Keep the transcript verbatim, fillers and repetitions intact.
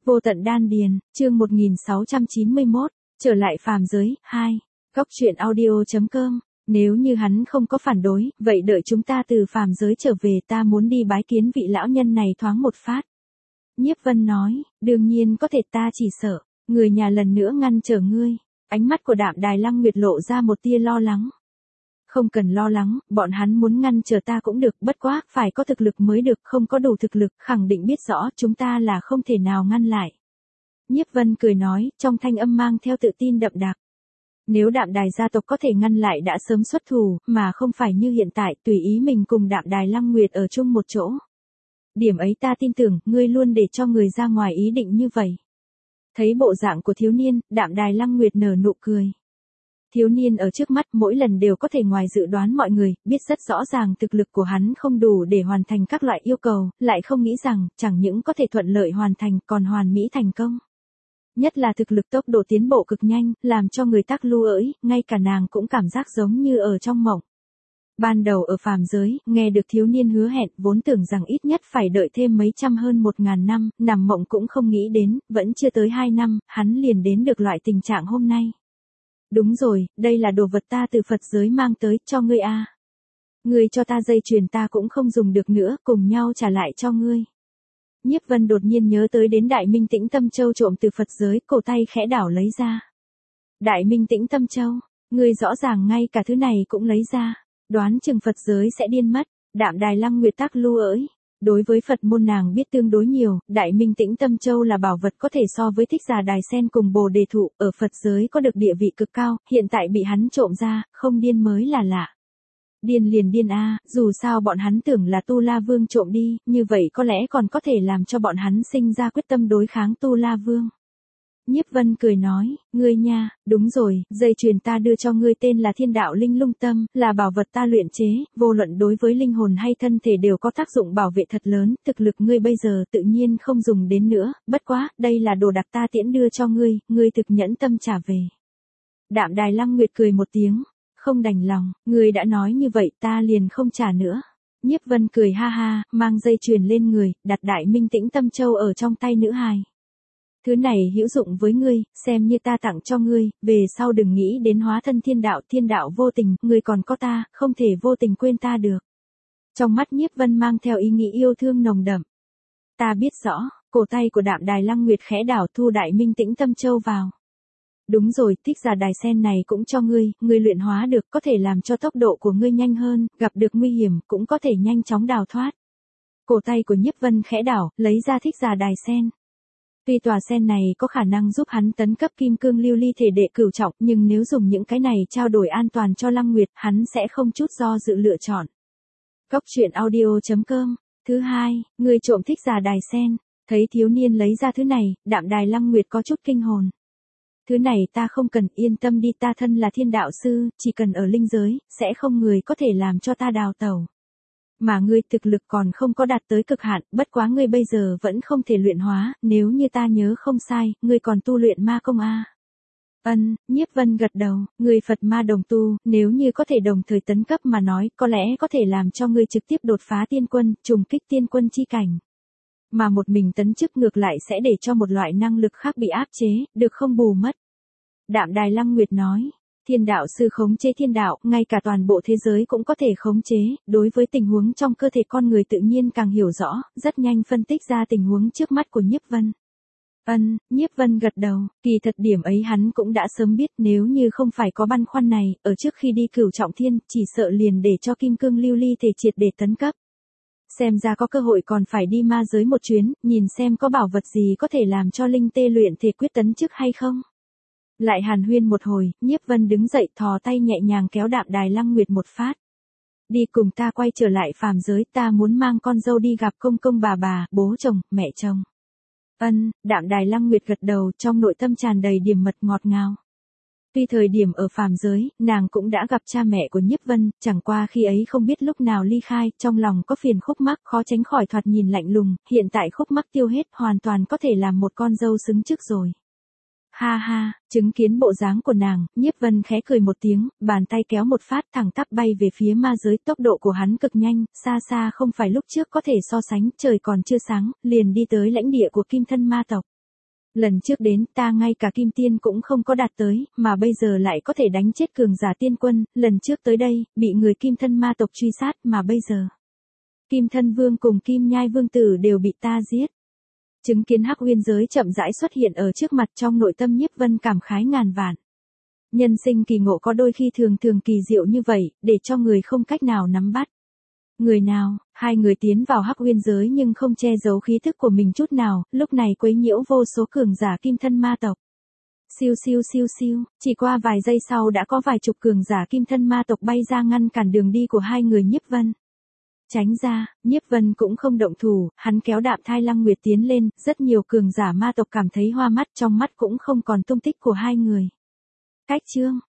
Vô tận đan điền, chương một nghìn sáu trăm chín mươi mốt, trở lại phàm giới, hai. Góc truyện audio.com, nếu như hắn không có phản đối, vậy đợi chúng ta từ phàm giới trở về, ta muốn đi bái kiến vị lão nhân này thoáng một phát. Nhiếp Vân nói, đương nhiên có thể, ta chỉ sợ, người nhà lần nữa ngăn trở ngươi. Ánh mắt của Đạm Đài Lăng Nguyệt lộ ra một tia lo lắng. Không cần lo lắng, bọn hắn muốn ngăn trở ta cũng được, bất quá, phải có thực lực mới được, không có đủ thực lực, khẳng định biết rõ, chúng ta là không thể nào ngăn lại. Nhiếp Vân cười nói, trong thanh âm mang theo tự tin đậm đặc. Nếu Đạm Đài gia tộc có thể ngăn lại đã sớm xuất thủ, mà không phải như hiện tại, tùy ý mình cùng Đạm Đài Lăng Nguyệt ở chung một chỗ. Điểm ấy ta tin tưởng, ngươi luôn để cho người ra ngoài ý định như vậy. Thấy bộ dạng của thiếu niên, Đạm Đài Lăng Nguyệt nở nụ cười. Thiếu niên ở trước mắt mỗi lần đều có thể ngoài dự đoán mọi người, biết rất rõ ràng thực lực của hắn không đủ để hoàn thành các loại yêu cầu, lại không nghĩ rằng, chẳng những có thể thuận lợi hoàn thành, còn hoàn mỹ thành công. Nhất là thực lực tốc độ tiến bộ cực nhanh, làm cho người tắc lưu ỡi, ngay cả nàng cũng cảm giác giống như ở trong mộng. Ban đầu ở phàm giới, nghe được thiếu niên hứa hẹn, vốn tưởng rằng ít nhất phải đợi thêm mấy trăm hơn một ngàn năm, nằm mộng cũng không nghĩ đến, vẫn chưa tới hai năm, hắn liền đến được loại tình trạng hôm nay. Đúng rồi, đây là đồ vật ta từ Phật giới mang tới, cho ngươi a. À. Ngươi cho ta dây chuyền ta cũng không dùng được nữa, cùng nhau trả lại cho ngươi. Nhiếp Vân đột nhiên nhớ tới đến Đại Minh Tĩnh Tâm Châu trộm từ Phật giới, cổ tay khẽ đảo lấy ra. Đại Minh Tĩnh Tâm Châu, ngươi rõ ràng ngay cả thứ này cũng lấy ra, đoán chừng Phật giới sẽ điên mất. Đạm Đài Lăng Nguyệt tắc lưu ỡi. Đối với Phật môn nàng biết tương đối nhiều, Đại Minh Tĩnh Tâm Châu là bảo vật có thể so với Thích Giả Đài Sen cùng Bồ Đề Thụ, ở Phật giới có được địa vị cực cao, hiện tại bị hắn trộm ra, không điên mới là lạ. Điên liền điên a, à, dù sao bọn hắn tưởng là Tu La Vương trộm đi, như vậy có lẽ còn có thể làm cho bọn hắn sinh ra quyết tâm đối kháng Tu La Vương. Nhiếp Vân cười nói, ngươi nha, đúng rồi, dây chuyền ta đưa cho ngươi tên là Thiên Đạo Linh Lung Tâm, là bảo vật ta luyện chế, vô luận đối với linh hồn hay thân thể đều có tác dụng bảo vệ thật lớn, thực lực ngươi bây giờ tự nhiên không dùng đến nữa, bất quá, đây là đồ đặc ta tiễn đưa cho ngươi, ngươi thực nhẫn tâm trả về. Đạm Đài Lăng Nguyệt cười một tiếng, không đành lòng, ngươi đã nói như vậy ta liền không trả nữa. Nhiếp Vân cười ha ha, mang dây chuyền lên người, đặt Đại Minh Tĩnh Tâm Châu ở trong tay nữ hài. Thứ này hữu dụng với ngươi, xem như ta tặng cho ngươi, về sau đừng nghĩ đến hóa thân thiên đạo, thiên đạo vô tình, ngươi còn có ta, không thể vô tình quên ta được. Trong mắt Nhiếp Vân mang theo ý nghĩ yêu thương nồng đậm. Ta biết rõ, cổ tay của Đạm Đài Lăng Nguyệt khẽ đảo thu Đại Minh Tĩnh Tâm Châu vào. Đúng rồi, Thích Giả Đài Sen này cũng cho ngươi, ngươi luyện hóa được có thể làm cho tốc độ của ngươi nhanh hơn, gặp được nguy hiểm cũng có thể nhanh chóng đào thoát. Cổ tay của Nhiếp Vân khẽ đảo, lấy ra Thích Giả Đài Sen. Tuy tòa sen này có khả năng giúp hắn tấn cấp kim cương lưu ly thể đệ cửu trọng, nhưng nếu dùng những cái này trao đổi an toàn cho Lăng Nguyệt, hắn sẽ không chút do dự lựa chọn. Góc truyện audio.com. Thứ hai, người trộm Thích Giả Đài Sen. Thấy thiếu niên lấy ra thứ này, Đạm Đài Lăng Nguyệt có chút kinh hồn. Thứ này ta không cần, yên tâm đi, ta thân là thiên đạo sư, chỉ cần ở linh giới, sẽ không người có thể làm cho ta đào tẩu. Mà ngươi thực lực còn không có đạt tới cực hạn, bất quá ngươi bây giờ vẫn không thể luyện hóa, nếu như ta nhớ không sai, ngươi còn tu luyện ma công a. À. Ân, Nhiếp Vân gật đầu, ngươi Phật ma đồng tu, nếu như có thể đồng thời tấn cấp mà nói, có lẽ có thể làm cho ngươi trực tiếp đột phá tiên quân, trùng kích tiên quân chi cảnh. Mà một mình tấn chức ngược lại sẽ để cho một loại năng lực khác bị áp chế, được không bù mất. Đạm Đài Lăng Nguyệt nói. Thiên đạo sư khống chế thiên đạo, ngay cả toàn bộ thế giới cũng có thể khống chế, đối với tình huống trong cơ thể con người tự nhiên càng hiểu rõ, rất nhanh phân tích ra tình huống trước mắt của Nhiếp Vân. Ân, Nhiếp Vân gật đầu, kỳ thật điểm ấy hắn cũng đã sớm biết, nếu như không phải có băn khoăn này, ở trước khi đi cửu trọng thiên, chỉ sợ liền để cho kim cương lưu ly thể triệt để tấn cấp. Xem ra có cơ hội còn phải đi ma giới một chuyến, nhìn xem có bảo vật gì có thể làm cho linh tê luyện thể quyết tấn chức hay không. Lại hàn huyên một hồi, Nhiếp Vân đứng dậy thò tay nhẹ nhàng kéo Đạm Đài Lăng Nguyệt một phát. Đi cùng ta quay trở lại phàm giới, ta muốn mang con dâu đi gặp công công bà bà, bố chồng, mẹ chồng. Ân, Đạm Đài Lăng Nguyệt gật đầu, trong nội tâm tràn đầy điểm mật ngọt ngào. Tuy thời điểm ở phàm giới, nàng cũng đã gặp cha mẹ của Nhiếp Vân, chẳng qua khi ấy không biết lúc nào ly khai, trong lòng có phiền khúc mắc khó tránh khỏi thoạt nhìn lạnh lùng, hiện tại khúc mắc tiêu hết, hoàn toàn có thể làm một con dâu xứng chức rồi. Ha ha, chứng kiến bộ dáng của nàng, Nhiếp Vân khẽ cười một tiếng, bàn tay kéo một phát thẳng tắp bay về phía ma giới, tốc độ của hắn cực nhanh, xa xa không phải lúc trước có thể so sánh, trời còn chưa sáng, liền đi tới lãnh địa của Kim Thân ma tộc. Lần trước đến ta ngay cả kim tiên cũng không có đạt tới, mà bây giờ lại có thể đánh chết cường giả tiên quân, lần trước tới đây, bị người kim thân ma tộc truy sát mà bây giờ. Kim thân vương cùng kim nhai vương tử đều bị ta giết. Chứng kiến hắc uyên giới chậm rãi xuất hiện ở trước mặt, trong nội tâm Nhiếp Vân cảm khái ngàn vạn. Nhân sinh kỳ ngộ có đôi khi thường thường kỳ diệu như vậy, để cho người không cách nào nắm bắt. Người nào, hai người tiến vào hắc uyên giới nhưng không che giấu khí thức của mình chút nào, lúc này quấy nhiễu vô số cường giả kim thân ma tộc. Siêu siêu siêu siêu, chỉ qua vài giây sau đã có vài chục cường giả kim thân ma tộc bay ra ngăn cản đường đi của hai người Nhiếp Vân. Tránh ra, Nhiếp Vân cũng không động thủ, hắn kéo Đạm Thai Lăng Nguyệt tiến lên, rất nhiều cường giả ma tộc cảm thấy hoa mắt, trong mắt cũng không còn tung tích của hai người. Cách chương